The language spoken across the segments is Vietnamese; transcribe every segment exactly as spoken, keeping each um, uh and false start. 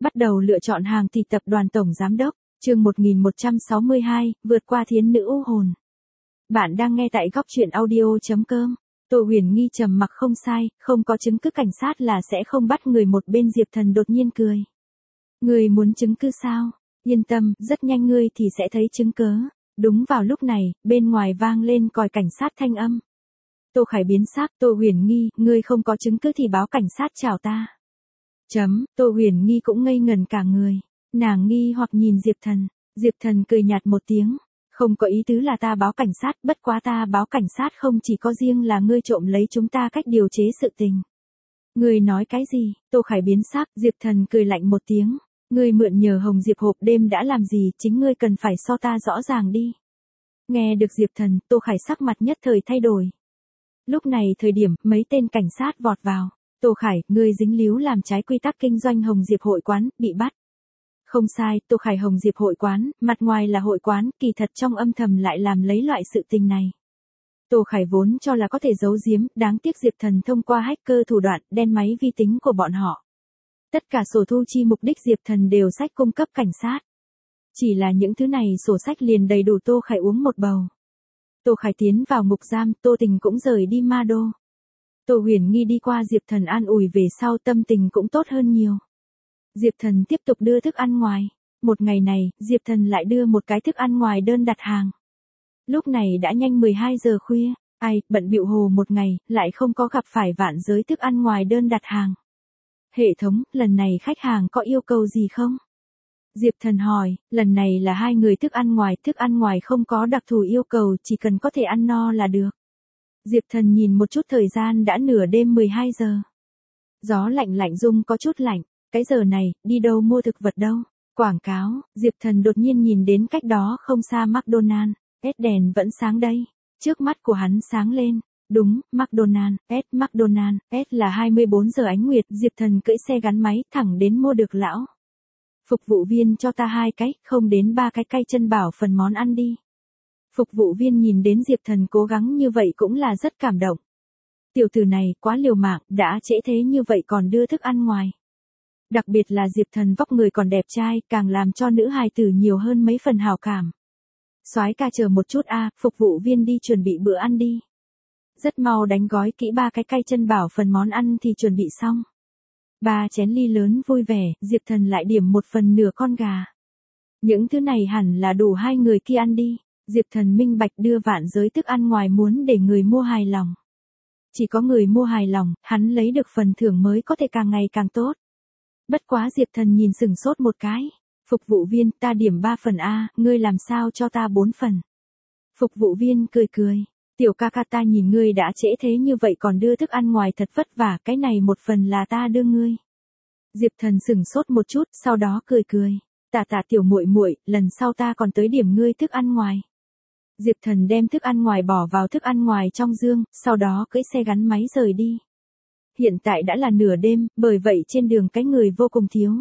Bắt đầu lựa chọn hàng thì tập đoàn tổng giám đốc, chương một nghìn một trăm sáu mươi hai, vượt qua thiến nữ u hồn. Bạn đang nghe tại góc truyện audio chấm com. Tô Huyền Nghi trầm mặc không sai, không có chứng cứ cảnh sát là sẽ không bắt người. Một bên Diệp Thần đột nhiên cười. Người muốn chứng cứ sao? Yên tâm, rất nhanh ngươi thì sẽ thấy chứng cớ. Đúng vào lúc này, bên ngoài vang lên còi cảnh sát thanh âm. Tô Khải biến sắc, Tô Huyền Nghi, ngươi không có chứng cứ thì báo cảnh sát chào ta. Chấm, Tô Huyền Nghi cũng ngây ngần cả người. Nàng nghi hoặc nhìn Diệp Thần. Diệp Thần cười nhạt một tiếng. Không có ý tứ là ta báo cảnh sát, bất quá ta báo cảnh sát không chỉ có riêng là ngươi trộm lấy chúng ta cách điều chế sự tình. Ngươi nói cái gì? Tô Khải biến sắc, Diệp Thần cười lạnh một tiếng. Ngươi mượn nhờ Hồng Diệp hộp đêm đã làm gì, chính ngươi cần phải so ta rõ ràng đi. Nghe được Diệp Thần, Tô Khải sắc mặt nhất thời thay đổi. Lúc này thời điểm, mấy tên cảnh sát vọt vào. Tô Khải, ngươi dính líu làm trái quy tắc kinh doanh Hồng Diệp hội quán, bị bắt. Không sai, Tô Khải Hồng Diệp hội quán, mặt ngoài là hội quán, kỳ thật trong âm thầm lại làm lấy loại sự tình này. Tô Khải vốn cho là có thể giấu giếm, đáng tiếc Diệp Thần thông qua hacker thủ đoạn, đen máy vi tính của bọn họ. Tất cả sổ thu chi mục đích Diệp Thần đều sách cung cấp cảnh sát. Chỉ là những thứ này sổ sách liền đầy đủ Tô Khải uống một bầu. Tô Khải tiến vào ngục giam, Tô Tình cũng rời đi Ma Đô. Tô Huyền Nghi đi qua Diệp Thần an ủi về sau tâm tình cũng tốt hơn nhiều. Diệp Thần tiếp tục đưa thức ăn ngoài. Một ngày này, Diệp Thần lại đưa một cái thức ăn ngoài đơn đặt hàng. Lúc này đã nhanh mười hai giờ khuya, ai, bận bịu hồ một ngày, lại không có gặp phải vạn giới thức ăn ngoài đơn đặt hàng. Hệ thống, lần này khách hàng có yêu cầu gì không? Diệp Thần hỏi, lần này là hai người thức ăn ngoài, thức ăn ngoài không có đặc thù yêu cầu, chỉ cần có thể ăn no là được. Diệp Thần nhìn một chút thời gian đã nửa đêm mười hai giờ. Gió lạnh lạnh rung có chút lạnh, cái giờ này, đi đâu mua thực vật đâu? Quảng cáo, Diệp Thần đột nhiên nhìn đến cách đó không xa McDonald's, S đèn vẫn sáng đây. Trước mắt của hắn sáng lên, đúng, McDonald's, S McDonald's, S là hai mươi bốn giờ ánh nguyệt, Diệp Thần cưỡi xe gắn máy thẳng đến mua được lão. Phục vụ viên cho ta hai cái, không đến ba cái cay chân bảo phần món ăn đi. Phục vụ viên nhìn đến Diệp Thần cố gắng như vậy cũng là rất cảm động. Tiểu tử này quá liều mạng, đã trễ thế như vậy còn đưa thức ăn ngoài. Đặc biệt là Diệp Thần vóc người còn đẹp trai, càng làm cho nữ hài tử nhiều hơn mấy phần hảo cảm. Soái ca chờ một chút a, phục vụ viên đi chuẩn bị bữa ăn đi. Rất mau đánh gói kỹ ba cái cay chân bảo phần món ăn thì chuẩn bị xong. Ba chén ly lớn vui vẻ, Diệp Thần lại điểm một phần nửa con gà. Những thứ này hẳn là đủ hai người kia ăn đi. Diệp Thần minh bạch đưa vạn giới thức ăn ngoài muốn để người mua hài lòng. Chỉ có người mua hài lòng, hắn lấy được phần thưởng mới có thể càng ngày càng tốt. Bất quá Diệp Thần nhìn sừng sốt một cái. Phục vụ viên, ta điểm ba phần A, ngươi làm sao cho ta bốn phần. Phục vụ viên cười cười. Tiểu ca ca ta nhìn ngươi đã trễ thế như vậy còn đưa thức ăn ngoài thật vất vả, cái này một phần là ta đưa ngươi. Diệp Thần sừng sốt một chút, sau đó cười cười. Tạ tạ tiểu muội muội, lần sau ta còn tới điểm ngươi thức ăn ngoài. Diệp Thần đem thức ăn ngoài bỏ vào thức ăn ngoài trong dương, sau đó cưỡi xe gắn máy rời đi. Hiện tại đã là nửa đêm, bởi vậy trên đường cái người vô cùng thiếu.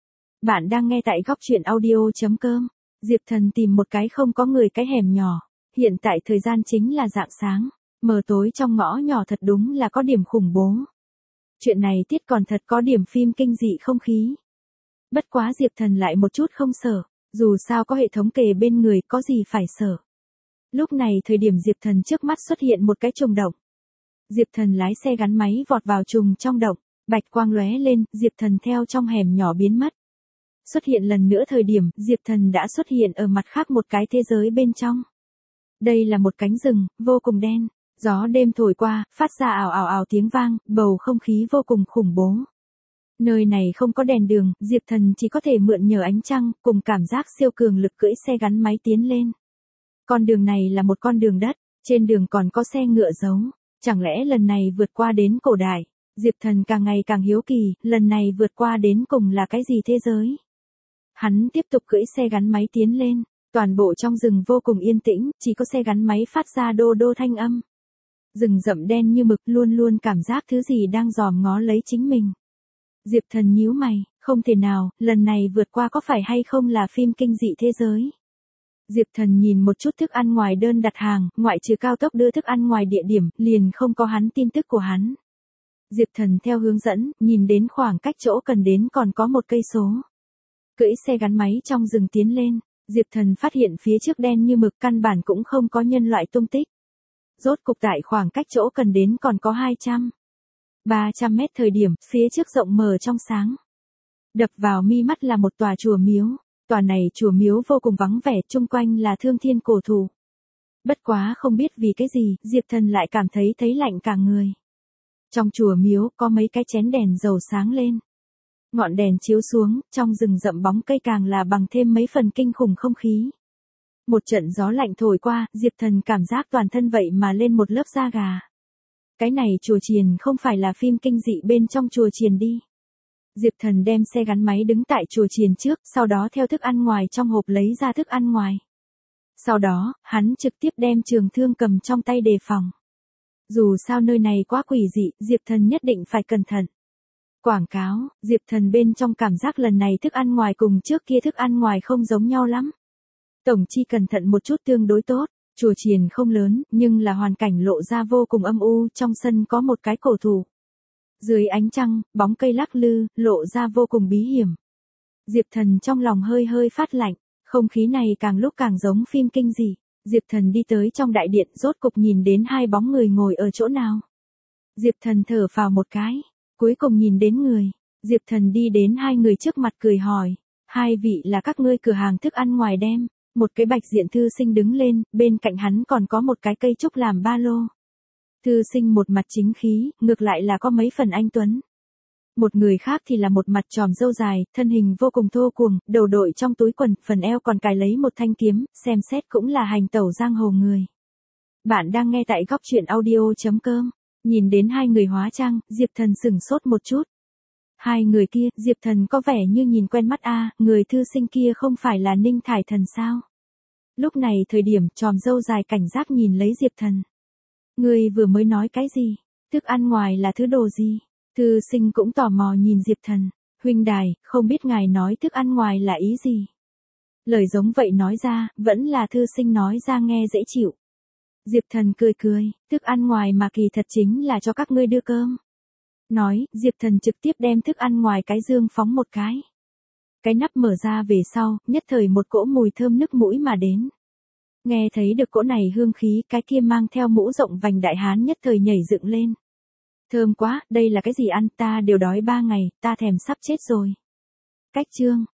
Bạn đang nghe tại góc truyện audio chấm com. Diệp Thần tìm một cái không có người cái hẻm nhỏ. Hiện tại thời gian chính là rạng sáng. Mờ tối trong ngõ nhỏ thật đúng là có điểm khủng bố. Chuyện này tiết còn thật có điểm phim kinh dị không khí. Bất quá Diệp Thần lại một chút không sợ. Dù sao có hệ thống kề bên người có gì phải sợ. Lúc này thời điểm Diệp Thần trước mắt xuất hiện một cái trùng động. Diệp Thần lái xe gắn máy vọt vào trùng trong động, bạch quang lóe lên, Diệp Thần theo trong hẻm nhỏ biến mất. Xuất hiện lần nữa thời điểm, Diệp Thần đã xuất hiện ở mặt khác một cái thế giới bên trong. Đây là một cánh rừng, vô cùng đen, gió đêm thổi qua, phát ra ảo ảo ảo tiếng vang, bầu không khí vô cùng khủng bố. Nơi này không có đèn đường, Diệp Thần chỉ có thể mượn nhờ ánh trăng, cùng cảm giác siêu cường lực cưỡi xe gắn máy tiến lên. Con đường này là một con đường đất, trên đường còn có xe ngựa giấu. Chẳng lẽ lần này vượt qua đến cổ đại? Diệp Thần càng ngày càng hiếu kỳ, lần này vượt qua đến cùng là cái gì thế giới? Hắn tiếp tục cưỡi xe gắn máy tiến lên, toàn bộ trong rừng vô cùng yên tĩnh, chỉ có xe gắn máy phát ra đô đô thanh âm. Rừng rậm đen như mực luôn luôn cảm giác thứ gì đang dòm ngó lấy chính mình. Diệp Thần nhíu mày, không thể nào, lần này vượt qua có phải hay không là phim kinh dị thế giới? Diệp Thần nhìn một chút thức ăn ngoài đơn đặt hàng, ngoại trừ cao tốc đưa thức ăn ngoài địa điểm, liền không có hắn tin tức của hắn. Diệp Thần theo hướng dẫn, nhìn đến khoảng cách chỗ cần đến còn có một cây số. Cưỡi xe gắn máy trong rừng tiến lên, Diệp Thần phát hiện phía trước đen như mực, căn bản cũng không có nhân loại tung tích. Rốt cục tại khoảng cách chỗ cần đến còn có hai trăm, ba trăm mét thời điểm, phía trước rộng mở trong sáng. Đập vào mi mắt là một tòa chùa miếu, tòa này chùa miếu vô cùng vắng vẻ, chung quanh là thương thiên cổ thụ. Bất quá không biết vì cái gì, Diệp Thần lại cảm thấy thấy lạnh cả người. Trong chùa miếu có mấy cái chén đèn dầu sáng lên. Ngọn đèn chiếu xuống, trong rừng rậm bóng cây càng là bằng thêm mấy phần kinh khủng không khí. Một trận gió lạnh thổi qua, Diệp Thần cảm giác toàn thân vậy mà lên một lớp da gà. Cái này chùa chiền không phải là phim kinh dị bên trong chùa chiền đi. Diệp Thần đem xe gắn máy đứng tại chùa chiền trước, sau đó theo thức ăn ngoài trong hộp lấy ra thức ăn ngoài. Sau đó, hắn trực tiếp đem trường thương cầm trong tay đề phòng. Dù sao nơi này quá quỷ dị, Diệp Thần nhất định phải cẩn thận. Quảng cáo, Diệp Thần bên trong cảm giác lần này thức ăn ngoài cùng trước kia thức ăn ngoài không giống nhau lắm. Tổng chi cẩn thận một chút tương đối tốt, chùa chiền không lớn, nhưng là hoàn cảnh lộ ra vô cùng âm u, trong sân có một cái cổ thụ. Dưới ánh trăng, bóng cây lắc lư, lộ ra vô cùng bí hiểm. Diệp Thần trong lòng hơi hơi phát lạnh, không khí này càng lúc càng giống phim kinh dị. Diệp Thần đi tới trong đại điện, rốt cục nhìn đến hai bóng người ngồi ở chỗ nào. Diệp Thần thở phào một cái, cuối cùng nhìn đến người. Diệp Thần đi đến hai người trước mặt cười hỏi, hai vị là các ngươi cửa hàng thức ăn ngoài đem. Một cái bạch diện thư sinh đứng lên, bên cạnh hắn còn có một cái cây trúc làm ba lô. Thư sinh một mặt chính khí, ngược lại là có mấy phần anh tuấn. Một người khác thì là một mặt tròm râu dài, thân hình vô cùng thô cuồng, đầu đội trong túi quần, phần eo còn cài lấy một thanh kiếm, xem xét cũng là hành tẩu giang hồ người. Bạn đang nghe tại góc truyện audio chấm com. Nhìn đến hai người hóa trang, Diệp Thần sửng sốt một chút. Hai người kia, Diệp Thần có vẻ như nhìn quen mắt a, người thư sinh kia không phải là Ninh Thải Thần sao? Lúc này thời điểm tròm râu dài cảnh giác nhìn lấy Diệp Thần. Người vừa mới nói cái gì? Thức ăn ngoài là thứ đồ gì? Thư sinh cũng tò mò nhìn Diệp Thần. Huynh đài, không biết ngài nói thức ăn ngoài là ý gì? Lời giống vậy nói ra, vẫn là thư sinh nói ra nghe dễ chịu. Diệp Thần cười cười, thức ăn ngoài mà kỳ thật chính là cho các ngươi đưa cơm. Nói, Diệp Thần trực tiếp đem thức ăn ngoài cái dương phóng một cái. Cái nắp mở ra về sau, nhất thời một cỗ mùi thơm nức mũi mà đến. Nghe thấy được cỗ này hương khí, cái kia mang theo mũ rộng vành đại hán nhất thời nhảy dựng lên. Thơm quá, đây là cái gì ăn, ta đều đói ba ngày, ta thèm sắp chết rồi. Cách chương.